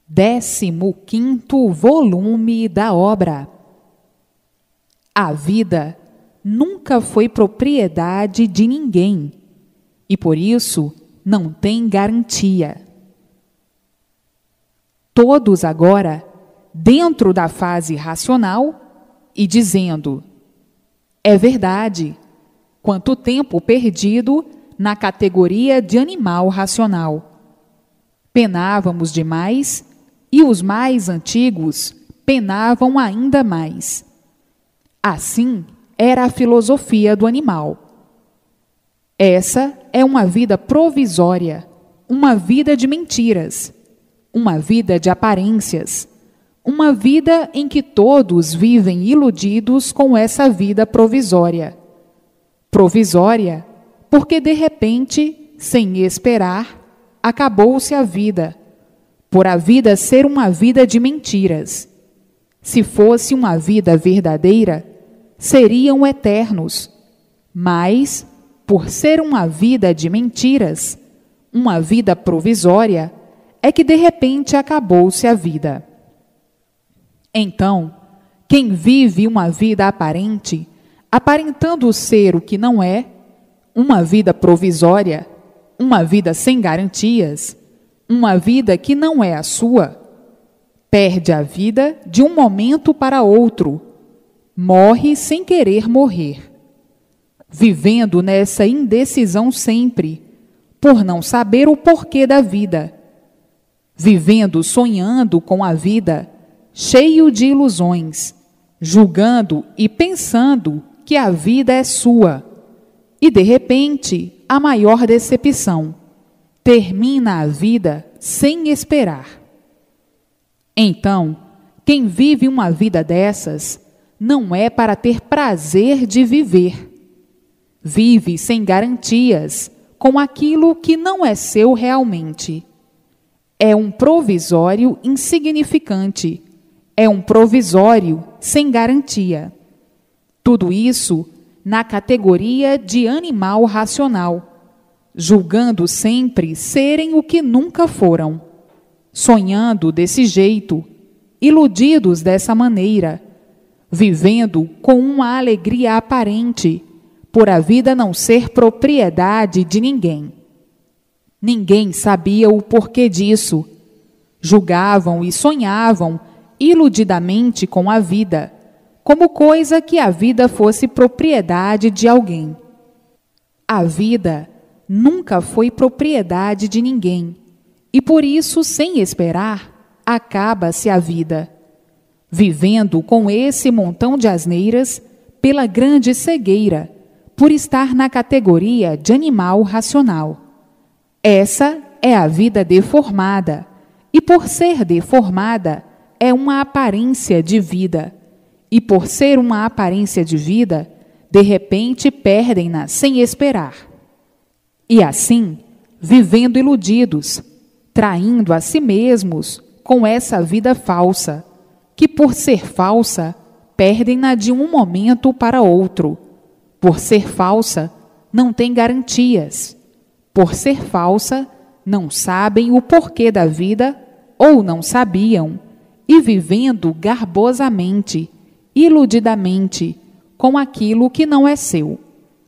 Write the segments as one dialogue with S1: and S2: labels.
S1: 15º volume da obra. A vida nunca foi propriedade de ninguém e, por isso, não tem garantia. Todos agora, dentro da fase racional e dizendo: é verdade, quanto tempo perdido na categoria de animal racional. Penávamos demais e os mais antigos penavam ainda mais. Assim era a filosofia do animal. Essa é uma vida provisória, uma vida de mentiras, uma vida de aparências, uma vida em que todos vivem iludidos com essa vida provisória. Provisória porque, de repente, sem esperar, acabou-se a vida, por a vida ser uma vida de mentiras. Se fosse uma vida verdadeira, seriam eternos, mas, por ser uma vida de mentiras, uma vida provisória, é que de repente acabou-se a vida. Então, quem vive uma vida aparente, aparentando ser o que não é, uma vida provisória, uma vida sem garantias, uma vida que não é a sua, perde a vida de um momento para outro, morre sem querer morrer, vivendo nessa indecisão sempre, por não saber o porquê da vida, vivendo sonhando com a vida, cheio de ilusões, julgando e pensando que a vida é sua, e de repente, a maior decepção, termina a vida sem esperar. Então, quem vive uma vida dessas, não é para ter prazer de viver. Vive sem garantias, com aquilo que não é seu realmente. É um provisório insignificante, é um provisório sem garantia. Tudo isso na categoria de animal racional, julgando sempre serem o que nunca foram, sonhando desse jeito, iludidos dessa maneira, vivendo com uma alegria aparente, por a vida não ser propriedade de ninguém. Ninguém sabia o porquê disso. Julgavam e sonhavam iludidamente com a vida, como coisa que a vida fosse propriedade de alguém. A vida nunca foi propriedade de ninguém, e por isso, sem esperar, acaba-se a vida, vivendo com esse montão de asneiras pela grande cegueira, por estar na categoria de animal racional. Essa é a vida deformada, e por ser deformada, é uma aparência de vida. E por ser uma aparência de vida, de repente perdem-na sem esperar. E assim, vivendo iludidos, traindo a si mesmos com essa vida falsa, que por ser falsa, perdem-na de um momento para outro. Por ser falsa, não tem garantias. Por ser falsa, não sabem o porquê da vida, ou não sabiam, e vivendo garbosamente, iludidamente, com aquilo que não é seu.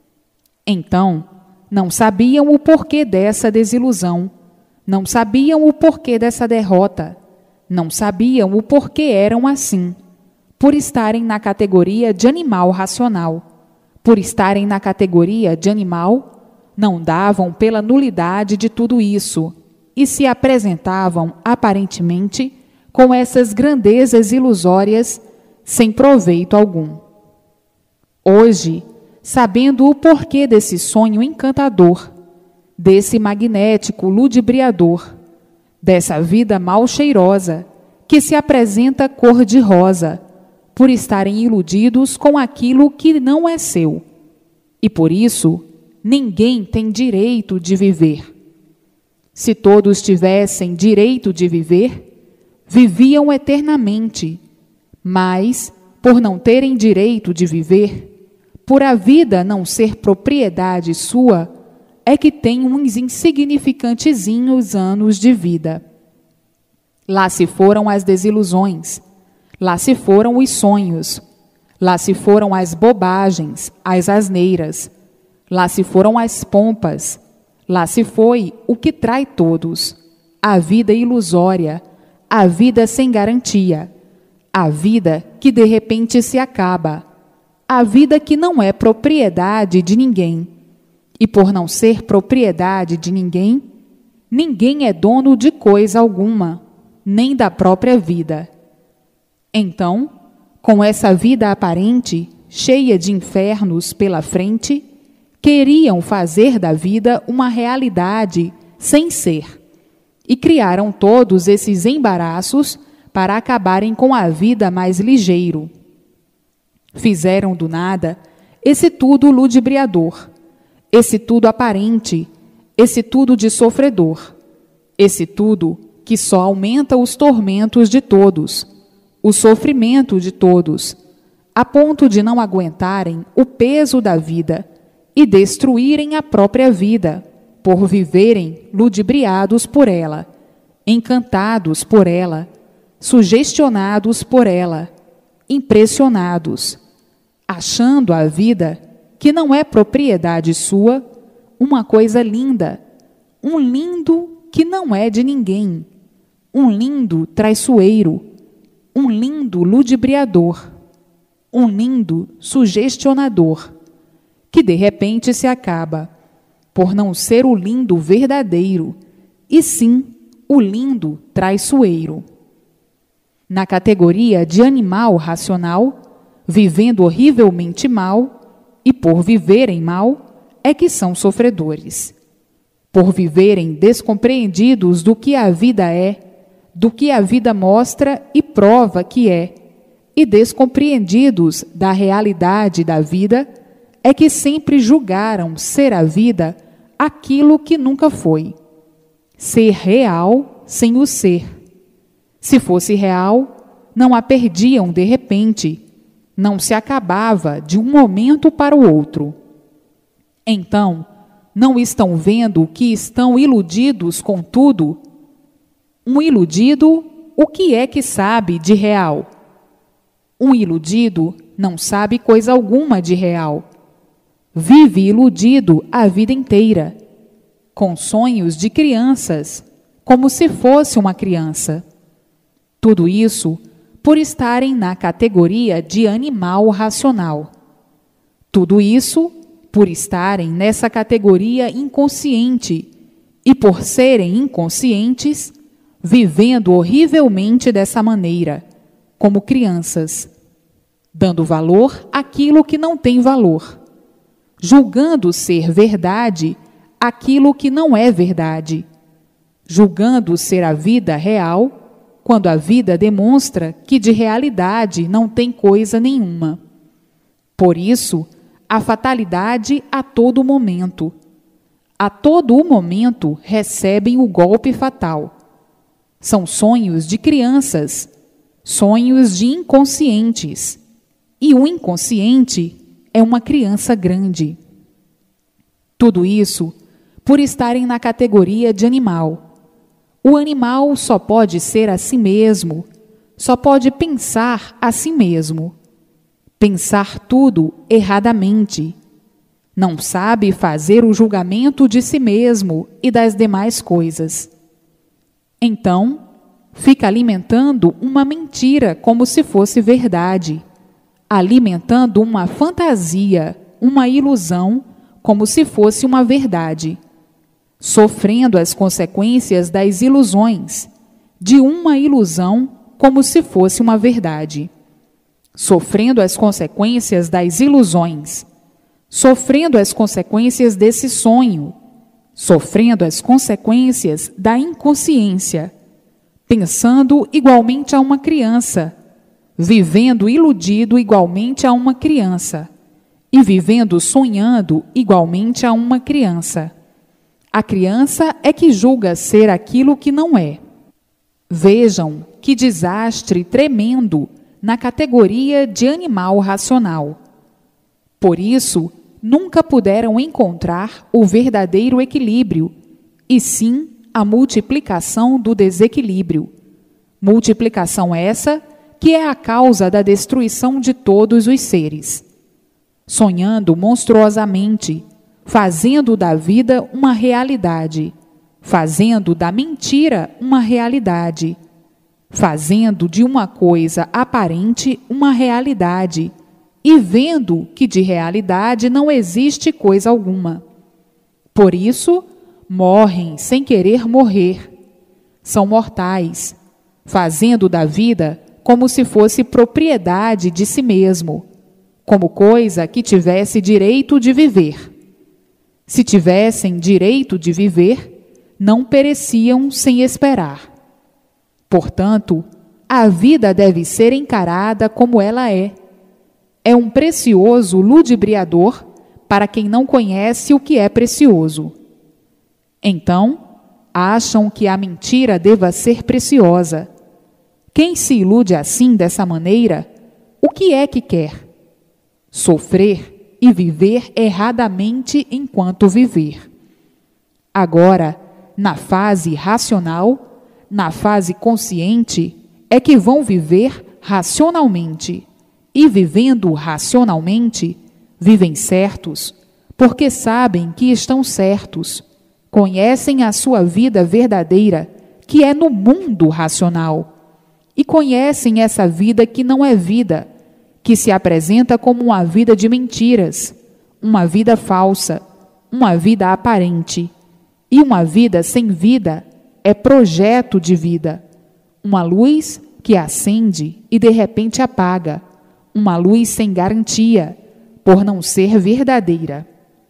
S1: Então, não sabiam o porquê dessa desilusão, não sabiam o porquê dessa derrota, não sabiam o porquê eram assim, por estarem na categoria de animal racional. Por estarem na categoria de animal, não davam pela nulidade de tudo isso e se apresentavam, aparentemente, com essas grandezas ilusórias, sem proveito algum. Hoje, sabendo o porquê desse sonho encantador, desse magnético ludibriador, dessa vida mal cheirosa, que se apresenta cor-de-rosa, por estarem iludidos com aquilo que não é seu. E por isso, ninguém tem direito de viver. Se todos tivessem direito de viver, viviam eternamente, mas, por não terem direito de viver, por a vida não ser propriedade sua, é que tem uns insignificantezinhos anos de vida. Lá se foram as desilusões, lá se foram os sonhos, lá se foram as bobagens, as asneiras, lá se foram as pompas, lá se foi o que trai todos, a vida ilusória, a vida sem garantia, a vida que de repente se acaba, a vida que não é propriedade de ninguém. E por não ser propriedade de ninguém, ninguém é dono de coisa alguma, nem da própria vida. Então, com essa vida aparente, cheia de infernos pela frente, queriam fazer da vida uma realidade sem ser, e criaram todos esses embaraços para acabarem com a vida mais ligeiro. Fizeram do nada esse tudo ludibriador, esse tudo aparente, esse tudo de sofredor, esse tudo que só aumenta os tormentos de todos, o sofrimento de todos, a ponto de não aguentarem o peso da vida e destruírem a própria vida, por viverem ludibriados por ela, encantados por ela, sugestionados por ela, impressionados, achando a vida, que não é propriedade sua, uma coisa linda, um lindo que não é de ninguém, um lindo traiçoeiro, um lindo ludibriador, um lindo sugestionador, que de repente se acaba, por não ser o lindo verdadeiro, e sim o lindo traiçoeiro. Na categoria de animal racional, vivendo horrivelmente mal, e por viverem mal, é que são sofredores. Por viverem descompreendidos do que a vida é, do que a vida mostra e prova que é, e descompreendidos da realidade da vida, é que sempre julgaram ser a vida aquilo que nunca foi. Ser real sem o ser. Se fosse real, não a perdiam de repente, não se acabava de um momento para o outro. Então, não estão vendo que estão iludidos com tudo? Um iludido, o que é que sabe de real? Um iludido não sabe coisa alguma de real. Vive iludido a vida inteira, com sonhos de crianças, como se fosse uma criança. Tudo isso por estarem na categoria de animal racional. Tudo isso por estarem nessa categoria inconsciente e por serem inconscientes, vivendo horrivelmente dessa maneira, como crianças, dando valor àquilo que não tem valor, julgando ser verdade aquilo que não é verdade, julgando ser a vida real, quando a vida demonstra que de realidade não tem coisa nenhuma. Por isso, a fatalidade a todo momento. A todo o momento recebem o golpe fatal. São sonhos de crianças, sonhos de inconscientes. E o inconsciente é uma criança grande. Tudo isso por estarem na categoria de animal. O animal só pode ser a si mesmo, só pode pensar a si mesmo. Pensar tudo erradamente. Não sabe fazer o julgamento de si mesmo e das demais coisas. Então, fica alimentando uma mentira como se fosse verdade, alimentando uma fantasia, uma ilusão, como se fosse uma verdade, sofrendo as consequências das ilusões, de uma ilusão como se fosse uma verdade, sofrendo as consequências das ilusões, sofrendo as consequências desse sonho, sofrendo as consequências da inconsciência, pensando igualmente a uma criança, vivendo iludido igualmente a uma criança, e vivendo sonhando igualmente a uma criança. A criança é que julga ser aquilo que não é. Vejam que desastre tremendo na categoria de animal racional. Por isso, nunca puderam encontrar o verdadeiro equilíbrio, e sim a multiplicação do desequilíbrio. Multiplicação essa que é a causa da destruição de todos os seres. Sonhando monstruosamente, fazendo da vida uma realidade, fazendo da mentira uma realidade, fazendo de uma coisa aparente uma realidade, e vendo que de realidade não existe coisa alguma. Por isso, morrem sem querer morrer. São mortais, fazendo da vida como se fosse propriedade de si mesmo, como coisa que tivesse direito de viver. Se tivessem direito de viver, não pereciam sem esperar. Portanto, a vida deve ser encarada como ela é. É um precioso ludibriador para quem não conhece o que é precioso. Então, acham que a mentira deva ser preciosa. Quem se ilude assim, dessa maneira, o que é que quer? Sofrer e viver erradamente enquanto viver. Agora, na fase racional, na fase consciente, é que vão viver racionalmente. E vivendo racionalmente, vivem certos, porque sabem que estão certos. Conhecem a sua vida verdadeira, que é no mundo racional. E conhecem essa vida que não é vida, que se apresenta como uma vida de mentiras, uma vida falsa, uma vida aparente. E uma vida sem vida é projeto de vida, uma luz que acende e de repente apaga, uma luz sem garantia, por não ser verdadeira.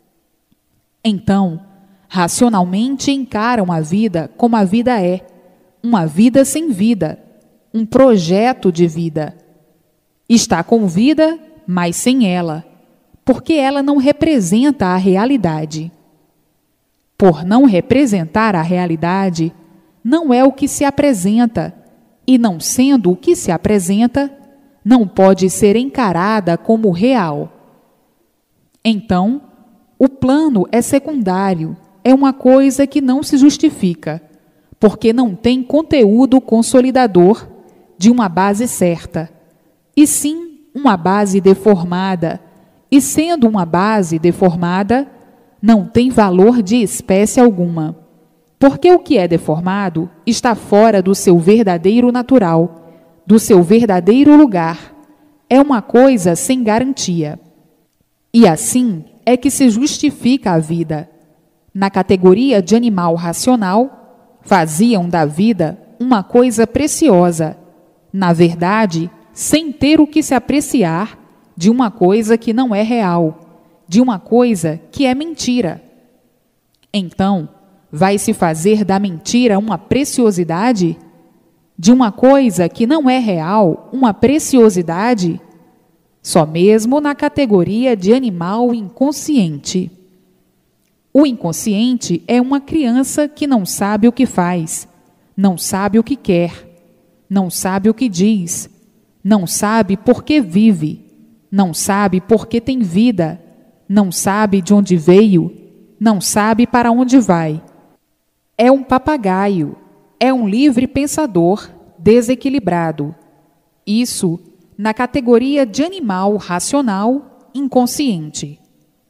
S1: Então, racionalmente encaram a vida como a vida é, uma vida sem vida, um projeto de vida. Está com vida, mas sem ela, porque ela não representa a realidade. Por não representar a realidade, não é o que se apresenta, e não sendo o que se apresenta, não pode ser encarada como real. Então, o plano é secundário, é uma coisa que não se justifica, porque não tem conteúdo consolidador de uma base certa, e sim uma base deformada, e sendo uma base deformada, não tem valor de espécie alguma, porque o que é deformado está fora do seu verdadeiro natural, do seu verdadeiro lugar, é uma coisa sem garantia. E assim é que se justifica a vida. Na categoria de animal racional, faziam da vida uma coisa preciosa, na verdade, sem ter o que se apreciar de uma coisa que não é real, de uma coisa que é mentira. Então, vai se fazer da mentira uma preciosidade? De uma coisa que não é real, uma preciosidade? Só mesmo na categoria de animal inconsciente. O inconsciente é uma criança que não sabe o que faz, não sabe o que quer, não sabe o que diz, não sabe por que vive, não sabe por que tem vida, não sabe de onde veio, não sabe para onde vai. É um papagaio, é um livre pensador desequilibrado. Isso na categoria de animal racional inconsciente.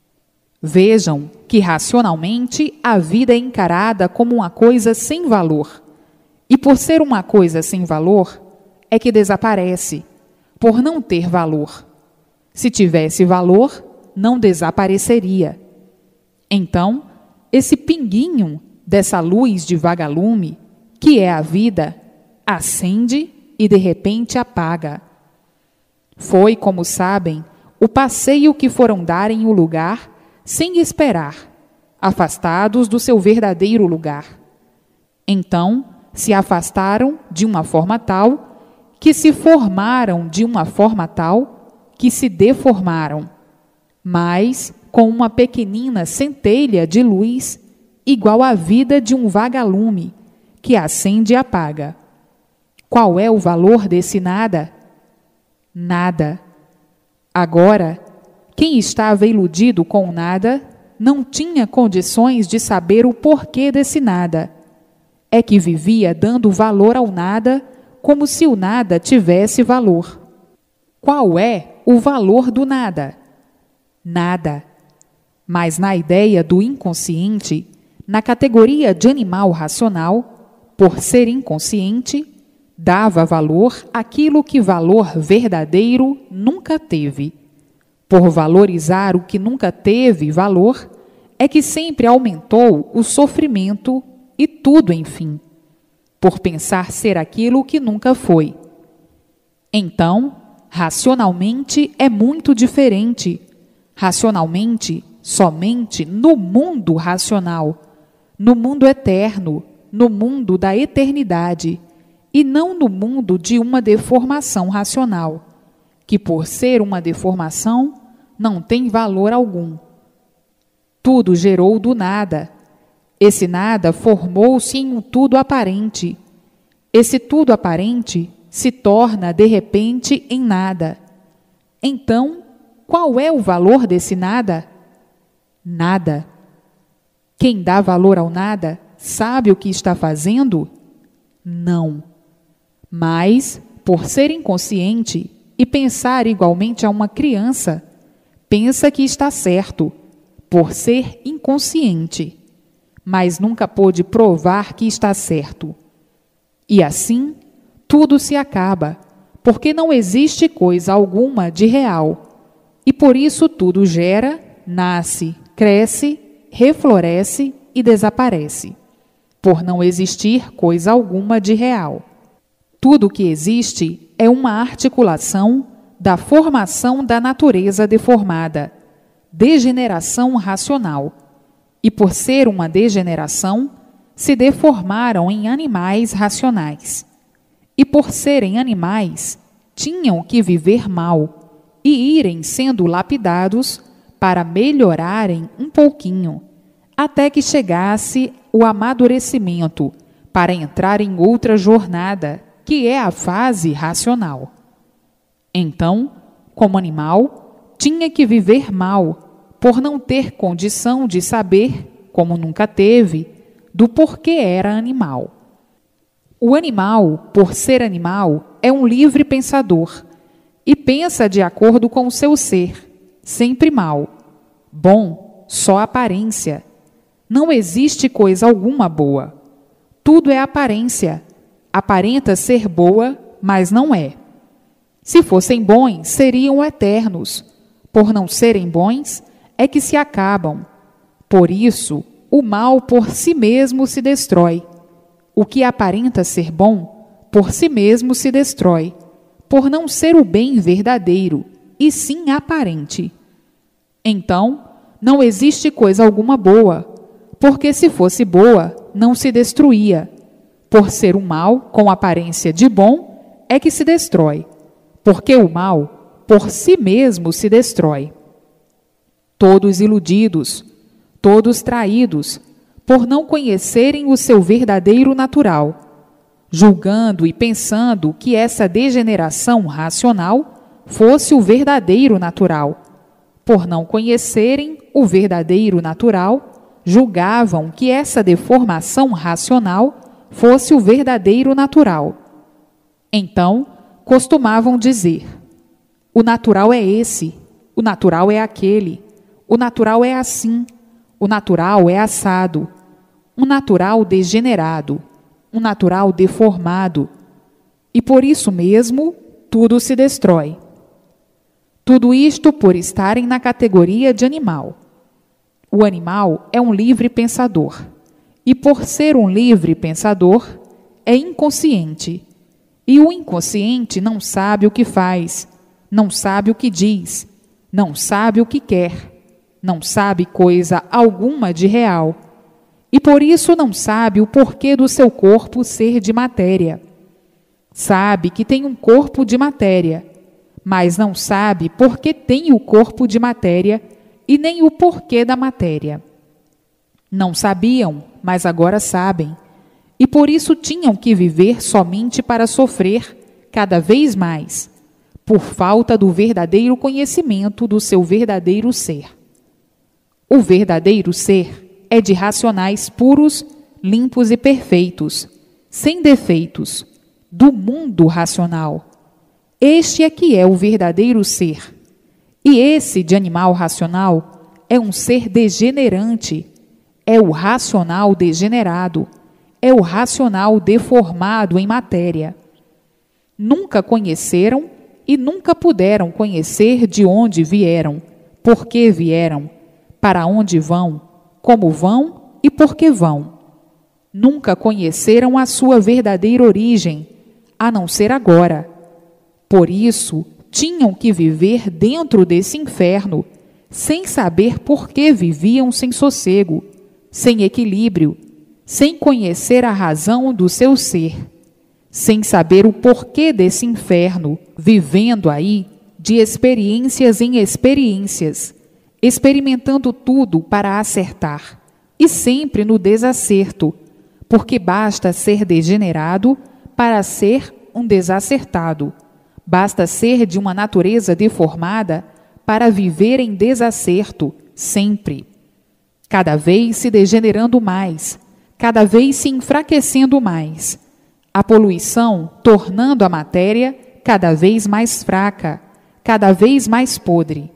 S1: Vejam que racionalmente a vida é encarada como uma coisa sem valor. E por ser uma coisa sem valor, é que desaparece, por não ter valor. Se tivesse valor, não desapareceria. Então, esse pinguinho dessa luz de vagalume, que é a vida, acende e de repente apaga. Foi, como sabem, o passeio que foram dar em um lugar sem esperar, afastados do seu verdadeiro lugar. Então, se afastaram de uma forma tal, que se formaram de uma forma tal, que se deformaram, mas com uma pequenina centelha de luz, igual à vida de um vagalume, que acende e apaga. Qual é o valor desse nada? Nada. Agora, quem estava iludido com o nada, não tinha condições de saber o porquê desse nada. É que vivia dando valor ao nada como se o nada tivesse valor. Qual é o valor do nada? Nada. Mas na ideia do inconsciente, na categoria de animal racional, por ser inconsciente, dava valor àquilo que valor verdadeiro nunca teve. Por valorizar o que nunca teve valor, é que sempre aumentou o sofrimento e tudo, enfim, por pensar ser aquilo que nunca foi. Então, racionalmente é muito diferente. Racionalmente, somente no mundo racional, no mundo eterno, no mundo da eternidade, e não no mundo de uma deformação racional, que por ser uma deformação não tem valor algum. Tudo gerou do nada. Esse nada formou-se em um tudo aparente. Esse tudo aparente se torna de repente em nada. Então, qual é o valor desse nada? Nada. Quem dá valor ao nada sabe o que está fazendo? Não. Mas, por ser inconsciente e pensar igualmente a uma criança, pensa que está certo, por ser inconsciente, mas nunca pôde provar que está certo. E assim, tudo se acaba, porque não existe coisa alguma de real, e por isso tudo gera, nasce, cresce, refloresce e desaparece, por não existir coisa alguma de real. Tudo que existe é uma articulação da formação da natureza deformada, degeneração racional, e por ser uma degeneração, se deformaram em animais racionais. E por serem animais, tinham que viver mal e irem sendo lapidados para melhorarem um pouquinho, até que chegasse o amadurecimento para entrar em outra jornada, que é a fase racional. Então, como animal, tinha que viver mal, por não ter condição de saber, como nunca teve, do porquê era animal. O animal, por ser animal, é um livre pensador e pensa de acordo com o seu ser, sempre mal. Bom, só aparência. Não existe coisa alguma boa. Tudo é aparência. Aparenta ser boa, mas não é. Se fossem bons, seriam eternos. Por não serem bons, é que se acabam. Por isso, o mal por si mesmo se destrói. O que aparenta ser bom, por si mesmo se destrói, por não ser o bem verdadeiro, e sim aparente. Então, não existe coisa alguma boa, porque se fosse boa, não se destruía. Por ser um mal com aparência de bom, é que se destrói, porque o mal, por si mesmo, se destrói. Todos iludidos, todos traídos, por não conhecerem o seu verdadeiro natural, julgando e pensando que essa degeneração racional fosse o verdadeiro natural. Por não conhecerem o verdadeiro natural, julgavam que essa deformação racional fosse o verdadeiro natural. Então, costumavam dizer: o natural é esse, o natural é aquele, o natural é assim, o natural é assado, um natural degenerado, um natural deformado, e por isso mesmo tudo se destrói. Tudo isto por estarem na categoria de animal. O animal é um livre pensador, e por ser um livre pensador, é inconsciente. E o inconsciente não sabe o que faz, não sabe o que diz, não sabe o que quer, não sabe coisa alguma de real. E por isso não sabe o porquê do seu corpo ser de matéria. Sabe que tem um corpo de matéria, mas não sabe por que tem o corpo de matéria e nem o porquê da matéria. Não sabiam, mas agora sabem, e por isso tinham que viver somente para sofrer cada vez mais, por falta do verdadeiro conhecimento do seu verdadeiro ser. O verdadeiro ser é de racionais puros, limpos e perfeitos, sem defeitos, do mundo racional. Este é que é o verdadeiro ser. E esse de animal racional é um ser degenerante, é o racional degenerado, é o racional deformado em matéria. Nunca conheceram e nunca puderam conhecer de onde vieram, por que vieram, para onde vão, como vão e por que vão. Nunca conheceram a sua verdadeira origem, a não ser agora. Por isso, tinham que viver dentro desse inferno, sem saber por que viviam sem sossego, sem equilíbrio, sem conhecer a razão do seu ser, sem saber o porquê desse inferno, vivendo aí de experiências em experiências, experimentando tudo para acertar, e sempre no desacerto, porque basta ser degenerado para ser um desacertado. Basta ser de uma natureza deformada para viver em desacerto, sempre. Cada vez se degenerando mais, cada vez se enfraquecendo mais. A poluição tornando a matéria cada vez mais fraca, cada vez mais podre.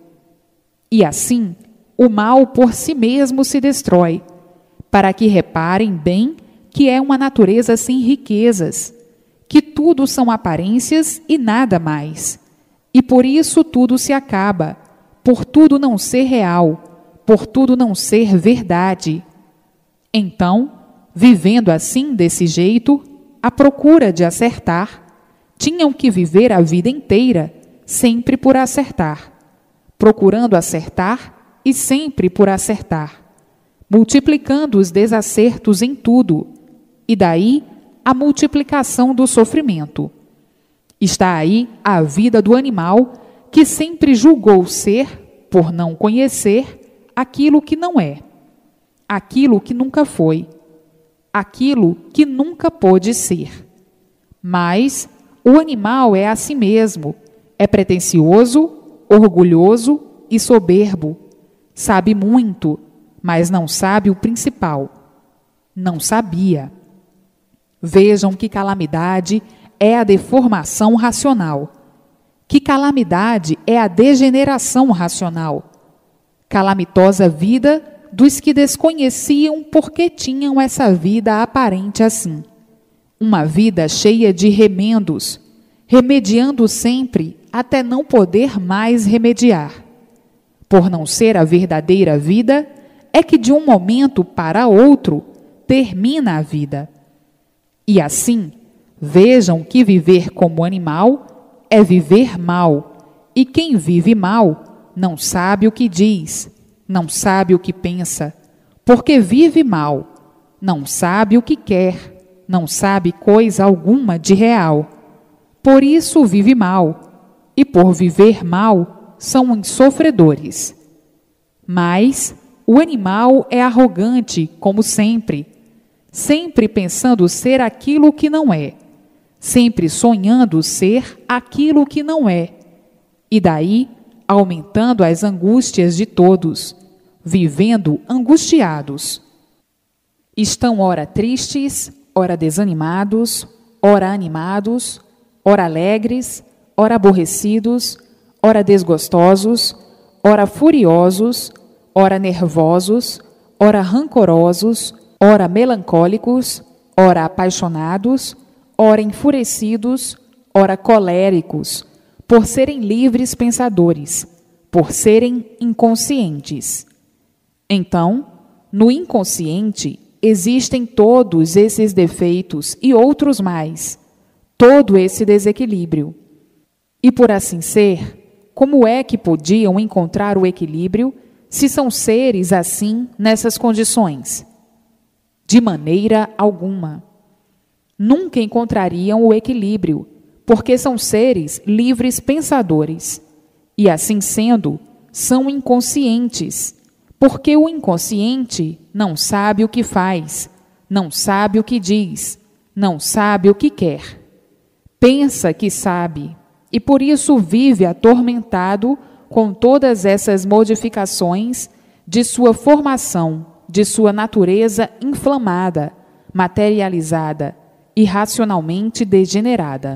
S1: E assim, o mal por si mesmo se destrói, para que reparem bem que é uma natureza sem riquezas, que tudo são aparências e nada mais. E por isso tudo se acaba, por tudo não ser real, por tudo não ser verdade. Então, vivendo assim desse jeito, à procura de acertar, tinham que viver a vida inteira sempre por acertar, procurando acertar e sempre por acertar, multiplicando os desacertos em tudo, e daí a multiplicação do sofrimento. Está aí a vida do animal que sempre julgou ser, por não conhecer, aquilo que não é, aquilo que nunca foi, aquilo que nunca pôde ser. Mas o animal é a si mesmo, é pretensioso, orgulhoso e soberbo, sabe muito, mas não sabe o principal. Não sabia. Vejam que calamidade é a deformação racional. Que calamidade é a degeneração racional. Calamitosa vida dos que desconheciam por que tinham essa vida aparente assim. Uma vida cheia de remendos, remediando sempre até não poder mais remediar. Por não ser a verdadeira vida, é que de um momento para outro termina a vida. E assim, vejam que viver como animal é viver mal, e quem vive mal não sabe o que diz, não sabe o que pensa, porque vive mal, não sabe o que quer, não sabe coisa alguma de real. Por isso vive mal, e por viver mal são uns sofredores. Mas o animal é arrogante, como sempre, sempre pensando ser aquilo que não é, sempre sonhando ser aquilo que não é, e daí aumentando as angústias de todos, vivendo angustiados. Estão ora tristes, ora desanimados, ora animados, ora alegres, ora aborrecidos, ora desgostosos, ora furiosos, ora nervosos, ora rancorosos, ora melancólicos, ora apaixonados, ora enfurecidos, ora coléricos, por serem livres pensadores, por serem inconscientes. Então, no inconsciente existem todos esses defeitos e outros mais, todo esse desequilíbrio. E por assim ser, como é que podiam encontrar o equilíbrio se são seres assim nessas condições? De maneira alguma. Nunca encontrariam o equilíbrio, porque são seres livres pensadores. E assim sendo, são inconscientes, porque o inconsciente não sabe o que faz, não sabe o que diz, não sabe o que quer. Pensa que sabe, e por isso vive atormentado com todas essas modificações de sua formação, de sua natureza inflamada, materializada, e racionalmente degenerada.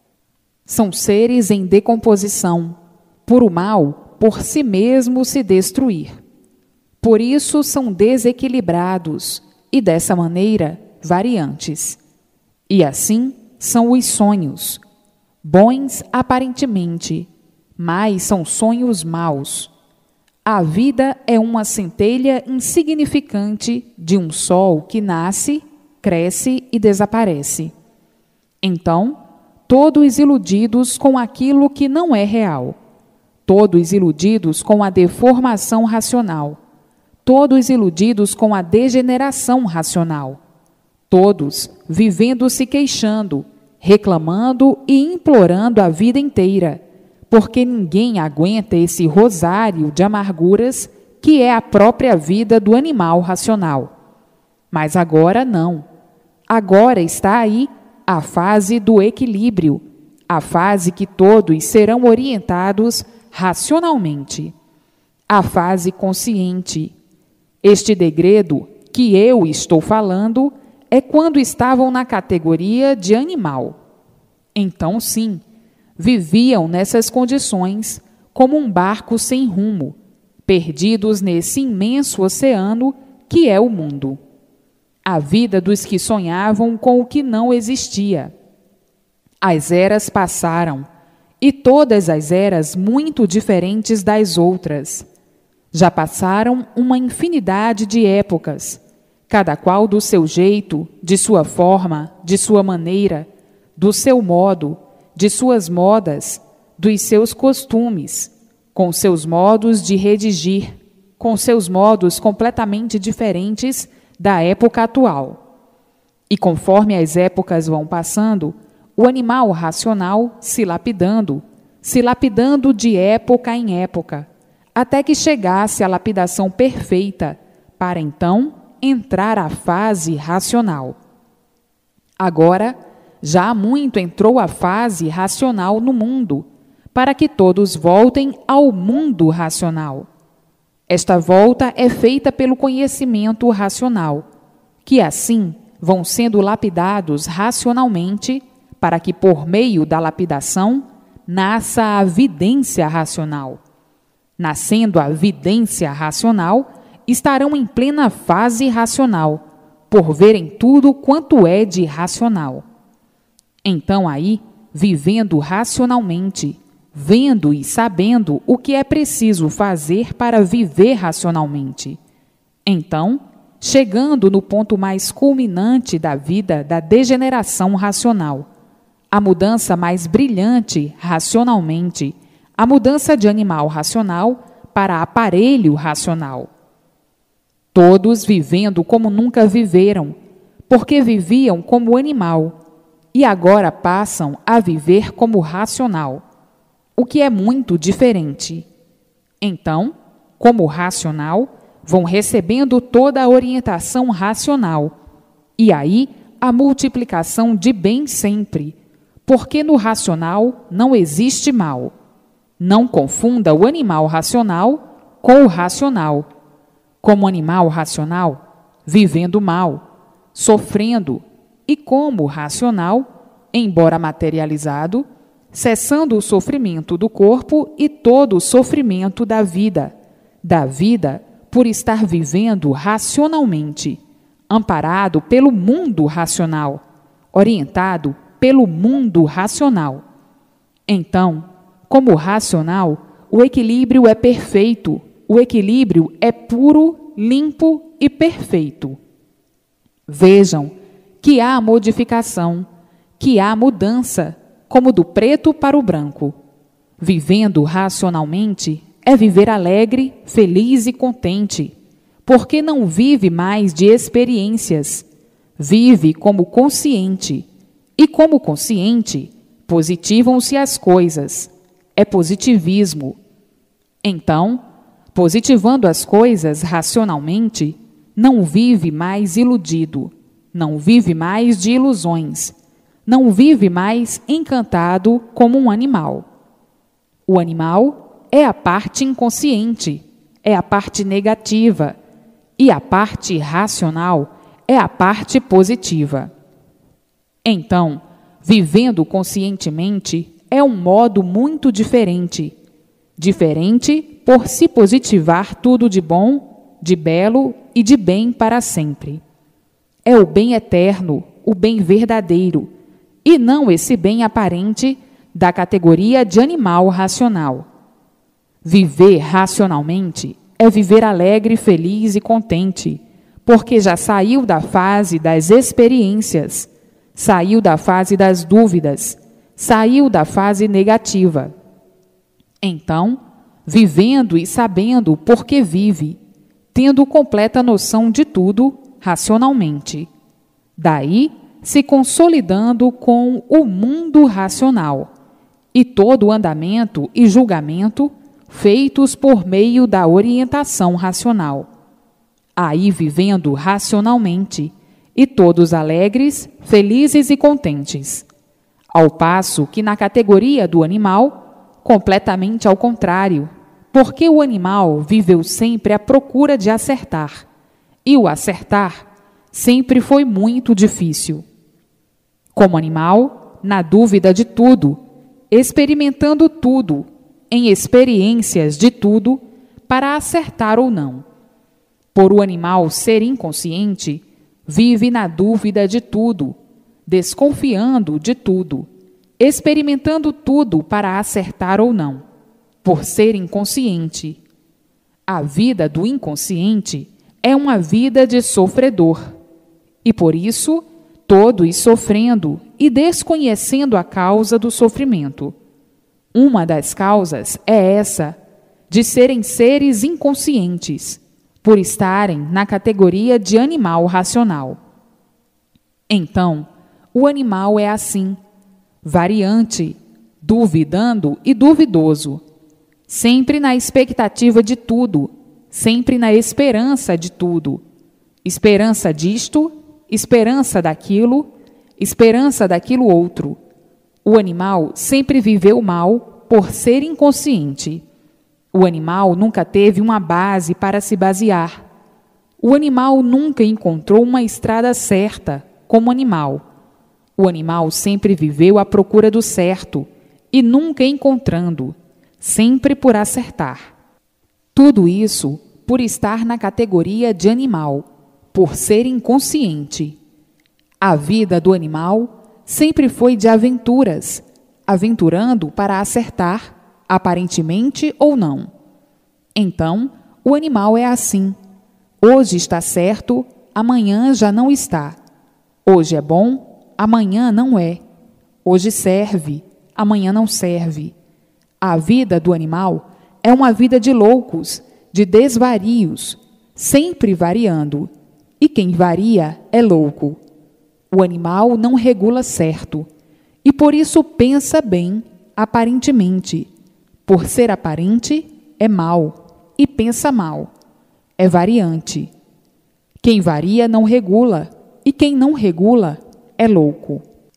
S1: São seres em decomposição, por o mal por si mesmo se destruir. Por isso são desequilibrados e, dessa maneira, variantes. E assim são os sonhos, bons aparentemente, mas são sonhos maus. A vida é uma centelha insignificante de um sol que nasce, cresce e desaparece. Então, todos iludidos com aquilo que não é real, todos iludidos com a deformação racional, todos iludidos com a degeneração racional, todos vivendo se queixando, reclamando e implorando a vida inteira, porque ninguém aguenta esse rosário de amarguras que é a própria vida do animal racional. Mas agora não. Agora está aí a fase do equilíbrio, a fase que todos serão orientados racionalmente, a fase consciente. Este degredo que eu estou falando é quando estavam na categoria de animal. Então, sim, viviam nessas condições como um barco sem rumo, perdidos nesse imenso oceano que é o mundo. A vida dos que sonhavam com o que não existia. As eras passaram, e todas as eras muito diferentes das outras. Já passaram uma infinidade de épocas, cada qual do seu jeito, de sua forma, de sua maneira, do seu modo, de suas modas, dos seus costumes, com seus modos de redigir, com seus modos completamente diferentes da época atual. E conforme as épocas vão passando, o animal racional se lapidando de época em época, até que chegasse à lapidação perfeita, para então entrar à fase racional. Agora, já há muito entrou a fase racional no mundo, para que todos voltem ao mundo racional. Esta volta é feita pelo conhecimento racional, que assim vão sendo lapidados racionalmente, para que por meio da lapidação nasça a vidência racional. Nascendo a vidência racional, estarão em plena fase racional, por verem tudo quanto é de racional. Então aí, vivendo racionalmente, vendo e sabendo o que é preciso fazer para viver racionalmente. Então, chegando no ponto mais culminante da vida da degeneração racional, a mudança mais brilhante racionalmente, a mudança de animal racional para aparelho racional. Todos vivendo como nunca viveram, porque viviam como animal, e agora passam a viver como racional, o que é muito diferente. Então, como racional, vão recebendo toda a orientação racional, e aí a multiplicação de bem sempre, porque no racional não existe mal. Não confunda o animal racional com o racional. Como animal racional, vivendo mal, sofrendo, e como racional, embora materializado, cessando o sofrimento do corpo e todo o sofrimento da vida por estar vivendo racionalmente, amparado pelo mundo racional, orientado pelo mundo racional. Então, como racional, o equilíbrio é perfeito, o equilíbrio é puro, limpo e perfeito. Vejam que há modificação, que há mudança, como do preto para o branco. Vivendo racionalmente é viver alegre, feliz e contente, porque não vive mais de experiências, vive como consciente, e como consciente, positivam-se as coisas, é positivismo. Então, positivando as coisas racionalmente, não vive mais iludido, não vive mais de ilusões, não vive mais encantado como um animal. O animal é a parte inconsciente, é a parte negativa, e a parte racional é a parte positiva. Então, vivendo conscientemente é um modo muito diferente. Diferente por se positivar tudo de bom, de belo e de bem para sempre. É o bem eterno, o bem verdadeiro, e não esse bem aparente da categoria de animal racional. Viver racionalmente é viver alegre, feliz e contente, porque já saiu da fase das experiências, saiu da fase das dúvidas, saiu da fase negativa. Então, vivendo e sabendo por que vive, tendo completa noção de tudo racionalmente. Daí, se consolidando com o mundo racional e todo o andamento e julgamento feitos por meio da orientação racional. Aí vivendo racionalmente e todos alegres, felizes e contentes. Ao passo que na categoria do animal, completamente ao contrário, porque o animal viveu sempre à procura de acertar, e o acertar sempre foi muito difícil. Como animal, na dúvida de tudo, experimentando tudo, em experiências de tudo, para acertar ou não. Por o animal ser inconsciente, vive na dúvida de tudo, desconfiando de tudo, experimentando tudo para acertar ou não, por ser inconsciente. A vida do inconsciente é uma vida de sofredor, e por isso, todos sofrendo e desconhecendo a causa do sofrimento. Uma das causas é essa, de serem seres inconscientes, por estarem na categoria de animal racional. Então, o animal é assim, variante, duvidando e duvidoso, sempre na expectativa de tudo, sempre na esperança de tudo, esperança disto, esperança daquilo outro. O animal sempre viveu mal por ser inconsciente. O animal nunca teve uma base para se basear. O animal nunca encontrou uma estrada certa como animal. O animal sempre viveu à procura do certo e nunca encontrando, sempre por acertar. Tudo isso por estar na categoria de animal, por ser inconsciente. A vida do animal sempre foi de aventuras, aventurando para acertar, aparentemente ou não. Então, o animal é assim. Hoje está certo, amanhã já não está. Hoje é bom, amanhã não é. Hoje serve, amanhã não serve. A vida do animal é uma vida de loucos, de desvarios, sempre variando. E quem varia é louco. O animal não regula certo, e por isso pensa bem, aparentemente. Por ser aparente, é mal, e pensa mal. É variante. Quem varia não regula, e quem não regula é louco.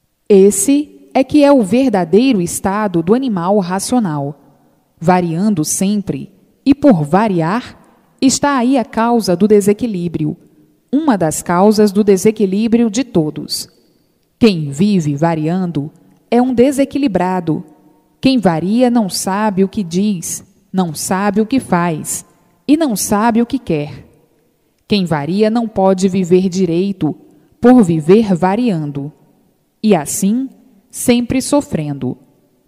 S1: Esse é que é o verdadeiro estado do animal racional, variando sempre, e por variar, está aí a causa do desequilíbrio, uma das causas do desequilíbrio de todos. Quem vive variando é um desequilibrado. Quem varia não sabe o que diz, não sabe o que faz e não sabe o que quer. Quem varia não pode viver direito por viver variando, e assim sempre sofrendo.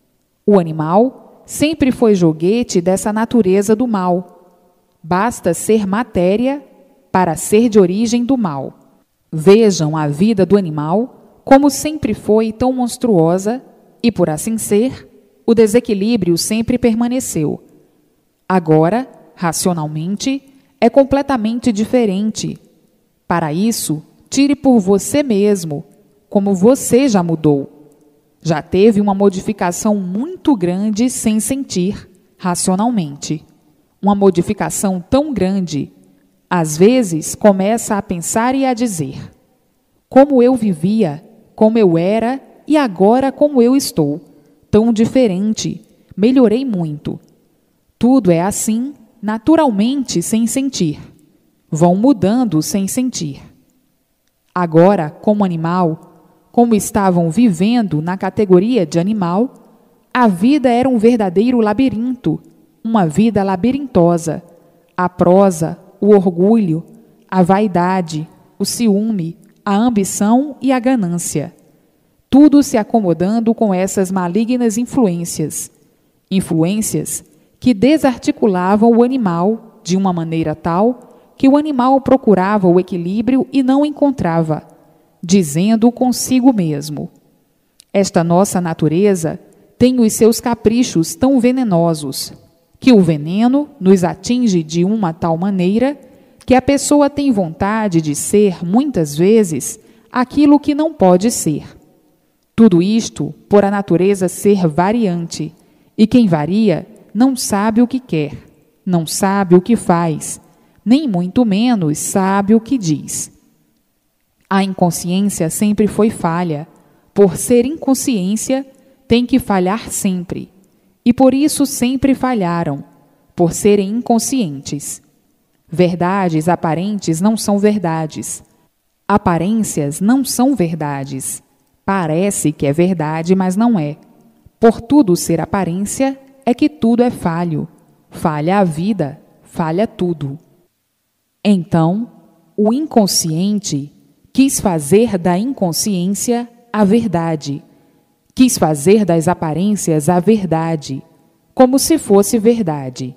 S1: O animal sempre foi joguete dessa natureza do mal. Basta ser matéria para ser de origem do mal. Vejam a vida do animal como sempre foi tão monstruosa e, por assim ser, o desequilíbrio sempre permaneceu. Agora, racionalmente, é completamente diferente. Para isso, tire por você mesmo, como você já mudou. Já teve uma modificação muito grande sem sentir, racionalmente. Uma modificação tão grande, às vezes começa a pensar e a dizer: como eu vivia, como eu era e agora como eu estou. Tão diferente, melhorei muito. Tudo é assim, naturalmente, sem sentir. Vão mudando sem sentir. Agora, como animal, como estavam vivendo na categoria de animal, a vida era um verdadeiro labirinto, uma vida labirintosa. A prosa, o orgulho, a vaidade, o ciúme, a ambição e a ganância. Tudo se acomodando com essas malignas influências. Influências que desarticulavam o animal de uma maneira tal que o animal procurava o equilíbrio e não encontrava, dizendo consigo mesmo: esta nossa natureza tem os seus caprichos tão venenosos, que o veneno nos atinge de uma tal maneira que a pessoa tem vontade de ser, muitas vezes, aquilo que não pode ser. Tudo isto por a natureza ser variante, e quem varia não sabe o que quer, não sabe o que faz, nem muito menos sabe o que diz. A inconsciência sempre foi falha. Por ser inconsciência, tem que falhar sempre. E por isso sempre falharam, por serem inconscientes. Verdades aparentes não são verdades. Aparências não são verdades. Parece que é verdade, mas não é. Por tudo ser aparência, é que tudo é falho. Falha a vida, falha tudo. Então, o inconsciente quis fazer da inconsciência a verdade. Quis fazer das aparências a verdade, como se fosse verdade.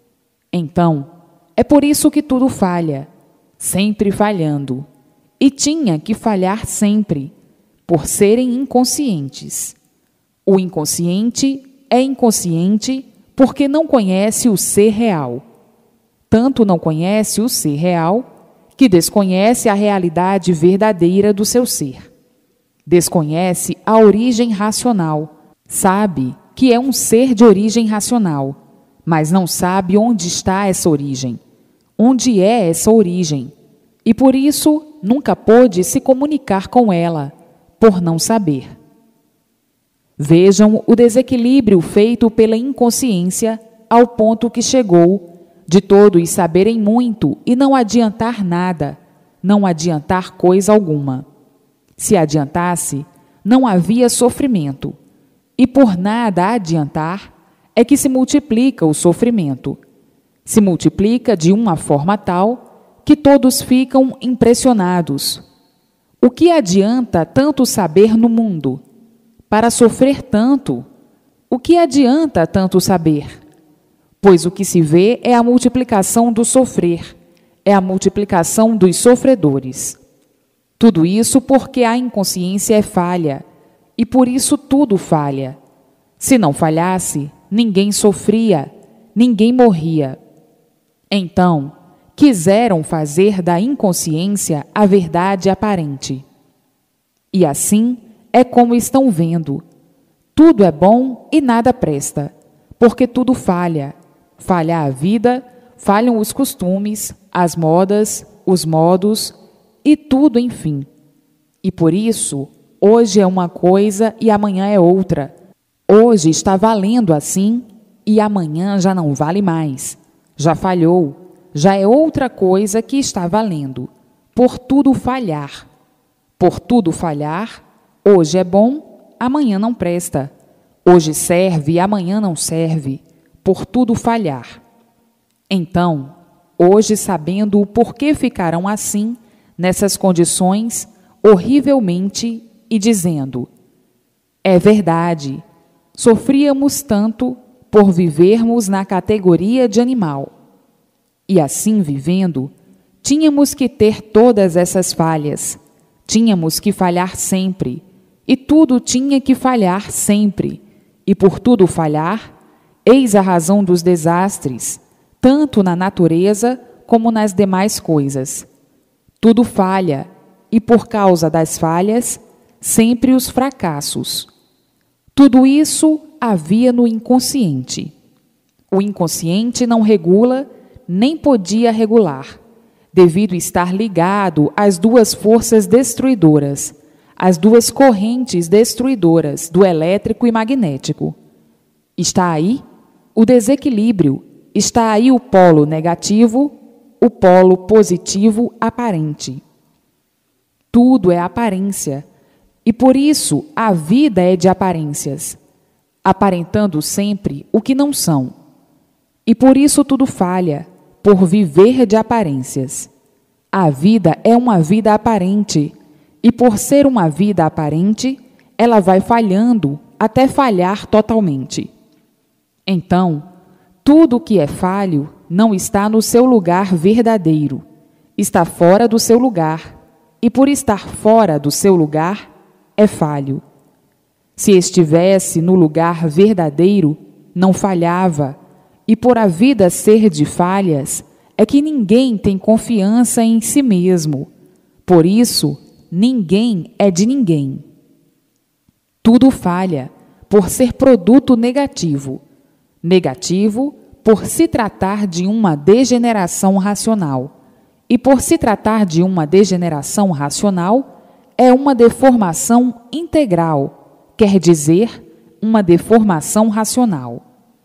S1: Então, é por isso que tudo falha, sempre falhando. E tinha que falhar sempre, por serem inconscientes. O inconsciente é inconsciente porque não conhece o ser real. Tanto não conhece o ser real, que desconhece a realidade verdadeira do seu ser. Desconhece a origem racional. Sabe que é um ser de origem racional, mas não sabe onde está essa origem, onde é essa origem, e por isso nunca pôde se comunicar com ela, por não saber. Vejam o desequilíbrio feito pela inconsciência ao ponto que chegou, de todos saberem muito e não adiantar nada, não adiantar coisa alguma. Se adiantasse, não havia sofrimento, e por nada adiantar é que se multiplica o sofrimento. Se multiplica de uma forma tal que todos ficam impressionados. O que adianta tanto saber no mundo? Para sofrer tanto, o que adianta tanto saber? Pois o que se vê é a multiplicação do sofrer, é a multiplicação dos sofredores. Tudo isso porque a inconsciência é falha, e por isso tudo falha. Se não falhasse, ninguém sofria, ninguém morria. Então, quiseram fazer da inconsciência a verdade aparente. E assim é como estão vendo. Tudo é bom e nada presta, porque tudo falha. Falha a vida, falham os costumes, as modas, os modos e tudo, enfim. E por isso, hoje é uma coisa e amanhã é outra. Hoje está valendo assim e amanhã já não vale mais. Já falhou, já é outra coisa que está valendo. Por tudo falhar. Por tudo falhar, hoje é bom, amanhã não presta. Hoje serve e amanhã não serve. Por tudo falhar. Então, hoje sabendo o porquê ficaram assim, nessas condições, horrivelmente, e dizendo: é verdade, sofríamos tanto por vivermos na categoria de animal. E assim vivendo, tínhamos que ter todas essas falhas, tínhamos que falhar sempre, e tudo tinha que falhar sempre, e por tudo falhar, eis a razão dos desastres, tanto na natureza como nas demais coisas. Tudo falha, e por causa das falhas, sempre os fracassos. Tudo isso havia no inconsciente. O inconsciente não regula, nem podia regular, devido estar ligado às duas forças destruidoras, às duas correntes destruidoras do elétrico e magnético. Está aí o desequilíbrio, está aí o polo negativo, o polo positivo aparente. Tudo é aparência, E por isso a vida é de aparências, aparentando sempre o que não são. E por isso tudo falha, por viver de aparências. A vida é uma vida aparente, e por ser uma vida aparente, ela vai falhando até falhar totalmente. Então, tudo o que é falho não está no seu lugar verdadeiro, está fora do seu lugar, e por estar fora do seu lugar, é falho. Se estivesse no lugar verdadeiro, não falhava, e por a vida ser de falhas, é que ninguém tem confiança em si mesmo. Por isso, ninguém é de ninguém. Tudo falha por ser produto negativo. Negativo por se tratar de uma degeneração racional. E por se tratar de uma degeneração racional, é uma deformação integral, quer dizer, uma deformação racional.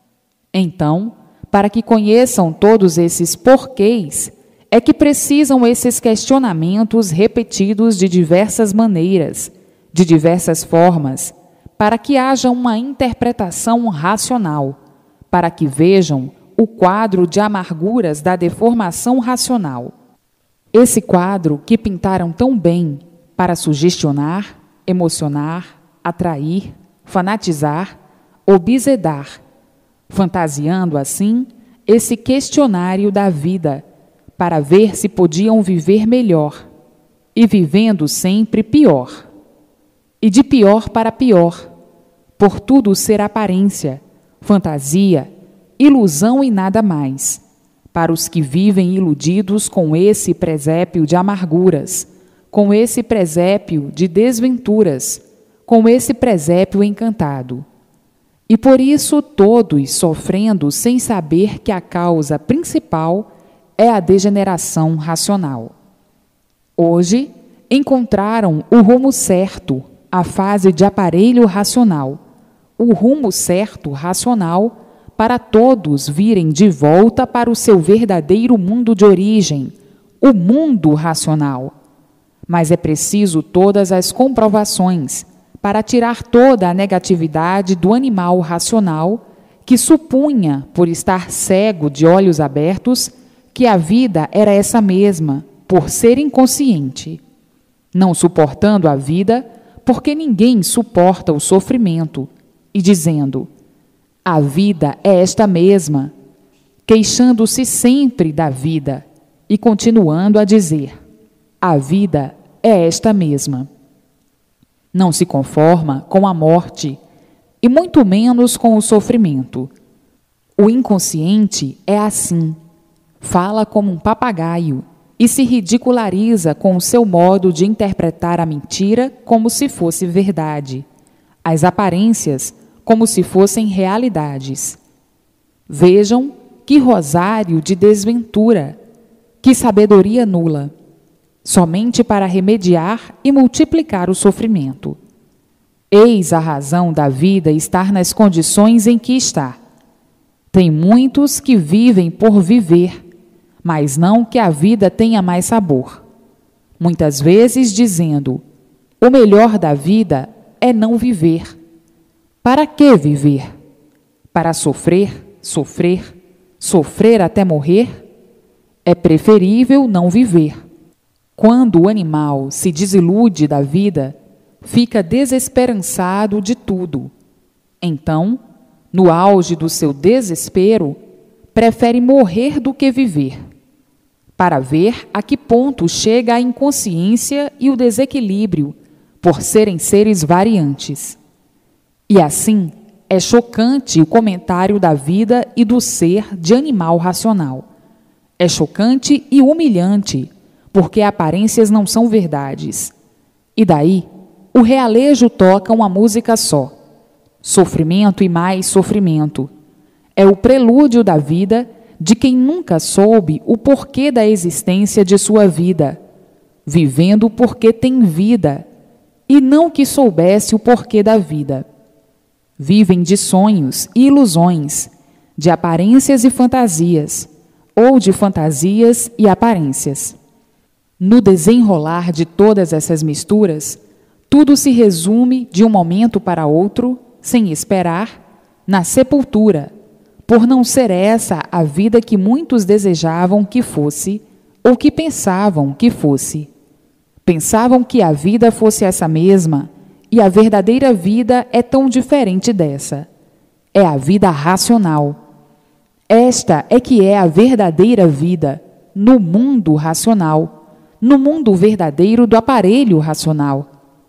S1: Então, para que conheçam todos esses porquês, é que precisam esses questionamentos repetidos de diversas maneiras, de diversas formas, para que haja uma interpretação racional, para que vejam o quadro de amarguras da deformação racional. Esse quadro que pintaram tão bem para sugestionar, emocionar, atrair, fanatizar, obsedar, fantasiando assim esse questionário da vida, para ver se podiam viver melhor, e vivendo sempre pior, e de pior para pior, por tudo ser aparência, fantasia, ilusão e nada mais, para os que vivem iludidos com esse presépio de amarguras, com esse presépio de desventuras, com esse presépio encantado. E por isso todos sofrendo sem saber que a causa principal é a degeneração racional. Hoje encontraram o rumo certo, a fase de aparelho racional, o rumo certo racional para todos virem de volta para o seu verdadeiro mundo de origem, o mundo racional. Mas é preciso todas as comprovações para tirar toda a negatividade do animal racional que supunha, por estar cego de olhos abertos, que a vida era essa mesma, por ser inconsciente. Não suportando a vida, porque ninguém suporta o sofrimento, e dizendo, a vida é esta mesma, queixando-se sempre da vida, e continuando a dizer, a vida é esta mesma. Não se conforma com a morte, e muito menos com o sofrimento. O inconsciente é assim, fala como um papagaio e se ridiculariza com o seu modo de interpretar a mentira como se fosse verdade, as aparências como se fossem realidades. Vejam que rosário de desventura, que sabedoria nula, somente para remediar e multiplicar o sofrimento. Eis a razão da vida estar nas condições em que está. Tem muitos que vivem por viver, mas não que a vida tenha mais sabor. Muitas vezes dizendo, o melhor da vida é não viver. Para que viver? Para sofrer, sofrer, sofrer até morrer? É preferível não viver. Quando o animal se desilude da vida, fica desesperançado de tudo. Então, no auge do seu desespero, prefere morrer do que viver, para ver a que ponto chega a inconsciência e o desequilíbrio, por serem seres variantes. E assim, é chocante o comentário da vida e do ser de animal racional. É chocante e humilhante, porque aparências não são verdades. E daí, o realejo toca uma música só. Sofrimento e mais sofrimento. É o prelúdio da vida de quem nunca soube o porquê da existência de sua vida, vivendo porque tem vida, e não que soubesse o porquê da vida. Vivem de sonhos e ilusões, de aparências e fantasias, ou de fantasias e aparências. No desenrolar de todas essas misturas, tudo se resume de um momento para outro, sem esperar, na sepultura, por não ser essa a vida que muitos desejavam que fosse, ou que pensavam que fosse. Pensavam que a vida fosse essa mesma, e a verdadeira vida é tão diferente dessa. É a vida racional. Esta é que é a verdadeira vida, no mundo racional, no mundo verdadeiro do aparelho racional.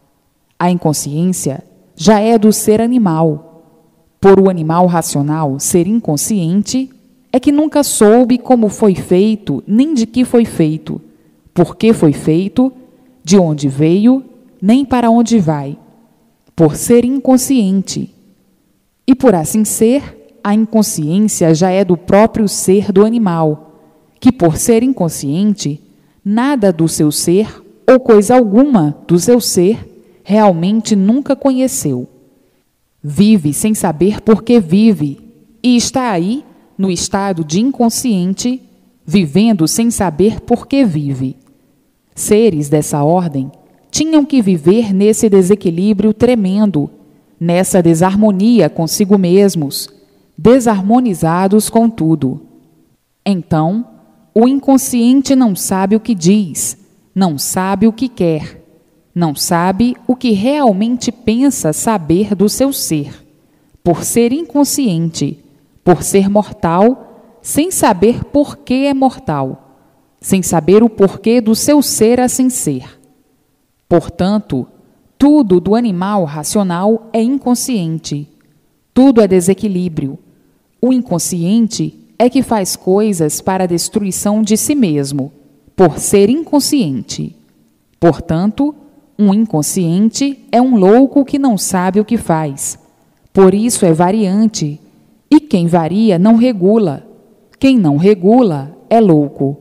S1: A inconsciência já é do ser animal. Por o animal racional ser inconsciente, é que nunca soube como foi feito, nem de que foi feito, por que foi feito, de onde veio, nem para onde vai. Por ser inconsciente. E por assim ser, a inconsciência já é do próprio ser do animal, que por ser inconsciente, nada do seu ser, ou coisa alguma do seu ser, realmente nunca conheceu. Vive sem saber por que vive, e está aí, no estado de inconsciente, vivendo sem saber por que vive. Seres dessa ordem tinham que viver nesse desequilíbrio tremendo, nessa desarmonia consigo mesmos, desarmonizados com tudo. Então, o inconsciente não sabe o que diz, não sabe o que quer, não sabe o que realmente pensa saber do seu ser, por ser inconsciente, por ser mortal, sem saber por que é mortal, sem saber o porquê do seu ser assim ser. Portanto, tudo do animal racional é inconsciente, tudo é desequilíbrio. O inconsciente é que faz coisas para a destruição de si mesmo, por ser inconsciente. Portanto, um inconsciente é um louco que não sabe o que faz. Por isso é variante, e quem varia não regula. Quem não regula é louco.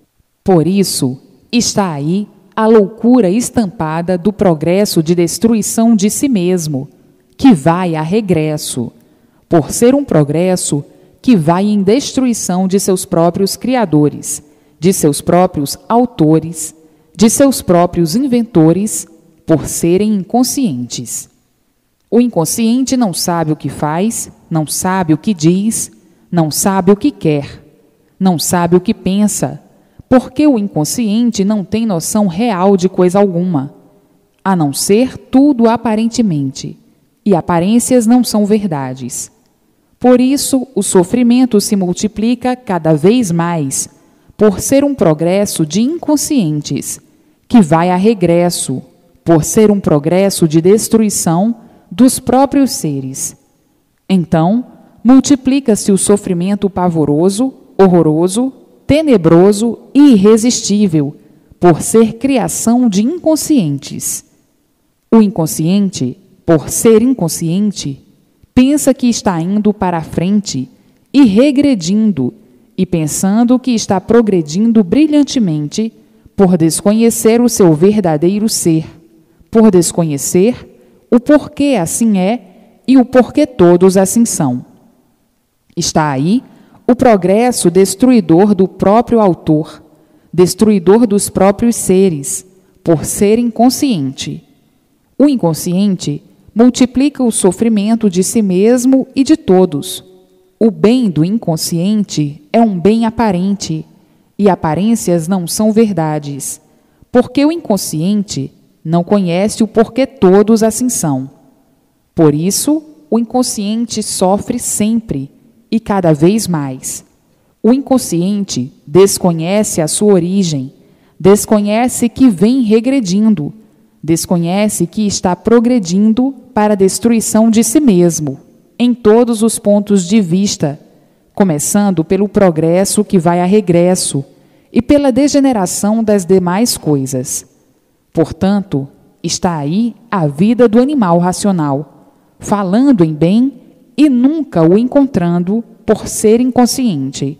S1: Por isso, está aí a loucura estampada do progresso de destruição de si mesmo, que vai a regresso, por ser um progresso que vai em destruição de seus próprios criadores, de seus próprios autores, de seus próprios inventores, por serem inconscientes. O inconsciente não sabe o que faz, não sabe o que diz, não sabe o que quer, não sabe o que pensa, porque o inconsciente não tem noção real de coisa alguma, a não ser tudo aparentemente, e aparências não são verdades. Por isso, o sofrimento se multiplica cada vez mais, por ser um progresso de inconscientes, que vai a regresso, por ser um progresso de destruição dos próprios seres. Então, multiplica-se o sofrimento pavoroso, horroroso, tenebroso e irresistível, por ser criação de inconscientes. O inconsciente, por ser inconsciente, pensa que está indo para a frente e regredindo, e pensando que está progredindo brilhantemente, por desconhecer o seu verdadeiro ser, por desconhecer o porquê assim é e o porquê todos assim são. Está aí o progresso destruidor do próprio autor, destruidor dos próprios seres, por ser inconsciente. O inconsciente multiplica o sofrimento de si mesmo e de todos. O bem do inconsciente é um bem aparente, e aparências não são verdades, porque o inconsciente não conhece o porquê todos assim são. Por isso, o inconsciente sofre sempre, e cada vez mais. O inconsciente desconhece a sua origem, desconhece que vem regredindo, desconhece que está progredindo para a destruição de si mesmo, em todos os pontos de vista, começando pelo progresso que vai a regresso e pela degeneração das demais coisas. Portanto, está aí a vida do animal racional, falando em bem e nunca o encontrando por ser inconsciente.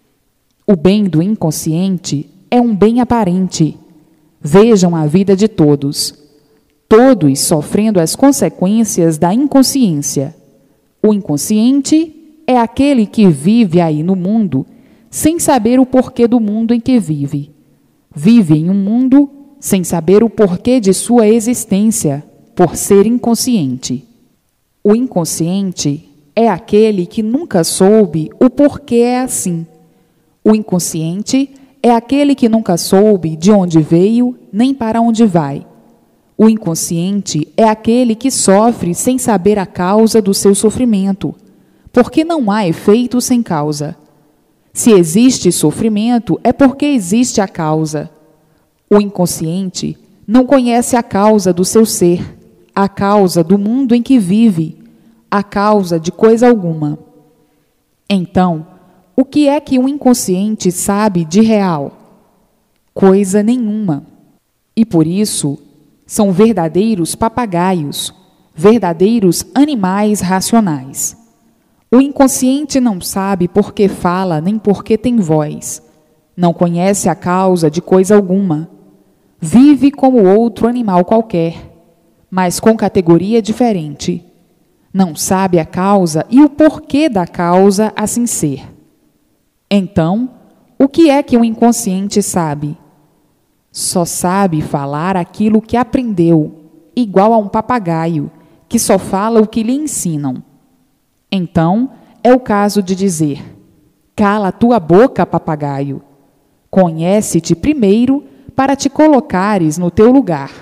S1: O bem do inconsciente é um bem aparente. Vejam a vida de todos, todos sofrendo as consequências da inconsciência. O inconsciente é aquele que vive aí no mundo sem saber o porquê do mundo em que vive. Vive em um mundo sem saber o porquê de sua existência, por ser inconsciente. O inconsciente é aquele que nunca soube o porquê é assim. O inconsciente é aquele que nunca soube de onde veio nem para onde vai. O inconsciente é aquele que sofre sem saber a causa do seu sofrimento, porque não há efeito sem causa. Se existe sofrimento, é porque existe a causa. O inconsciente não conhece a causa do seu ser, a causa do mundo em que vive, a causa de coisa alguma. Então, o que é que o inconsciente sabe de real? Coisa nenhuma. E por isso, são verdadeiros papagaios, verdadeiros animais racionais. O inconsciente não sabe por que fala nem por que tem voz. Não conhece a causa de coisa alguma. Vive como outro animal qualquer, mas com categoria diferente. Não sabe a causa e o porquê da causa assim ser. Então, o que é que o inconsciente sabe? Só sabe falar aquilo que aprendeu, igual a um papagaio, que só fala o que lhe ensinam. Então, é o caso de dizer: cala a tua boca, papagaio. Conhece-te primeiro para te colocares no teu lugar.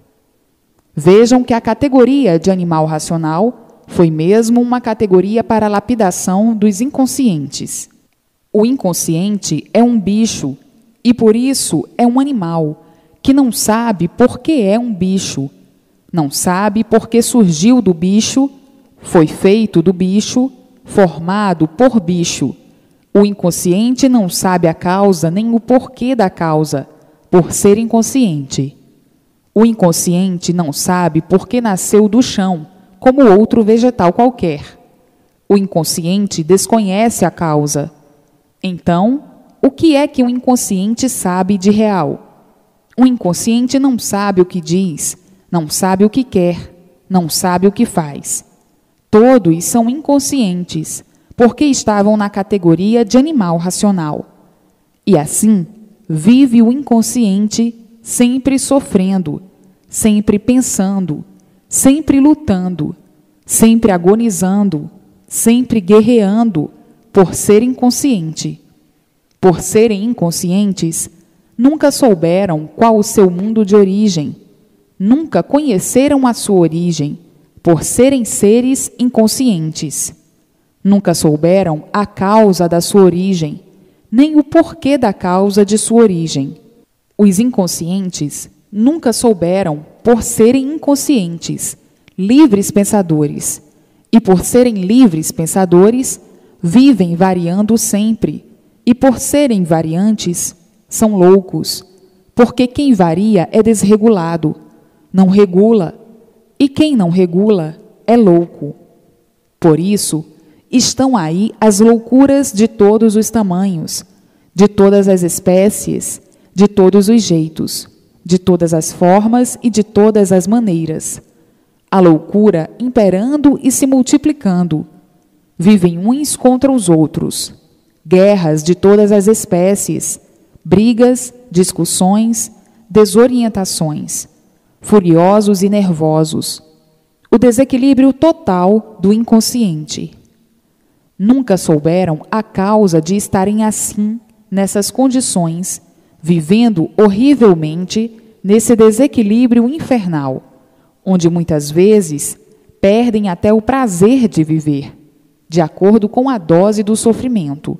S1: Vejam que a categoria de animal racional foi mesmo uma categoria para a lapidação dos inconscientes. O inconsciente é um bicho, e por isso é um animal, que não sabe por que é um bicho, não sabe por que surgiu do bicho, foi feito do bicho, formado por bicho. O inconsciente não sabe a causa nem o porquê da causa, por ser inconsciente. O inconsciente não sabe por que nasceu do chão, como outro vegetal qualquer. O inconsciente desconhece a causa. Então, o que é que o inconsciente sabe de real? O inconsciente não sabe o que diz, não sabe o que quer, não sabe o que faz. Todos são inconscientes, porque estavam na categoria de animal racional. E assim, vive o inconsciente sempre sofrendo, sempre pensando, sempre lutando, sempre agonizando, sempre guerreando, por ser inconsciente. Por serem inconscientes, nunca souberam qual o seu mundo de origem, nunca conheceram a sua origem, por serem seres inconscientes. Nunca souberam a causa da sua origem, nem o porquê da causa de sua origem. Os inconscientes nunca souberam, por serem inconscientes, livres pensadores, e por serem livres pensadores, vivem variando sempre, e por serem variantes, são loucos, porque quem varia é desregulado, não regula, e quem não regula é louco. Por isso, estão aí as loucuras de todos os tamanhos, de todas as espécies, de todos os jeitos, de todas as formas e de todas as maneiras. A loucura imperando e se multiplicando. Vivem uns contra os outros. Guerras de todas as espécies, brigas, discussões, desorientações, furiosos e nervosos. O desequilíbrio total do inconsciente. Nunca souberam a causa de estarem assim, nessas condições, vivendo horrivelmente nesse desequilíbrio infernal, onde muitas vezes perdem até o prazer de viver, de acordo com a dose do sofrimento.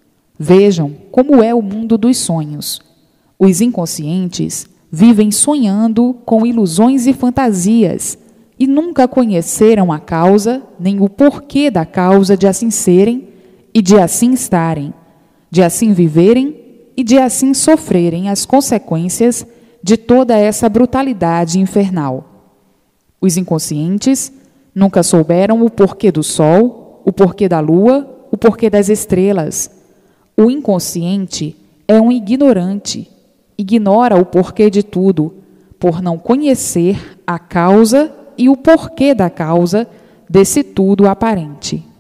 S1: Vejam como é o mundo dos sonhos. Os inconscientes vivem sonhando com ilusões e fantasias e nunca conheceram a causa nem o porquê da causa de assim serem e de assim estarem, de assim viverem e de assim sofrerem as consequências de toda essa brutalidade infernal. Os inconscientes nunca souberam o porquê do sol, o porquê da lua, o porquê das estrelas. O inconsciente é um ignorante, ignora o porquê de tudo, por não conhecer a causa e o porquê da causa desse tudo aparente.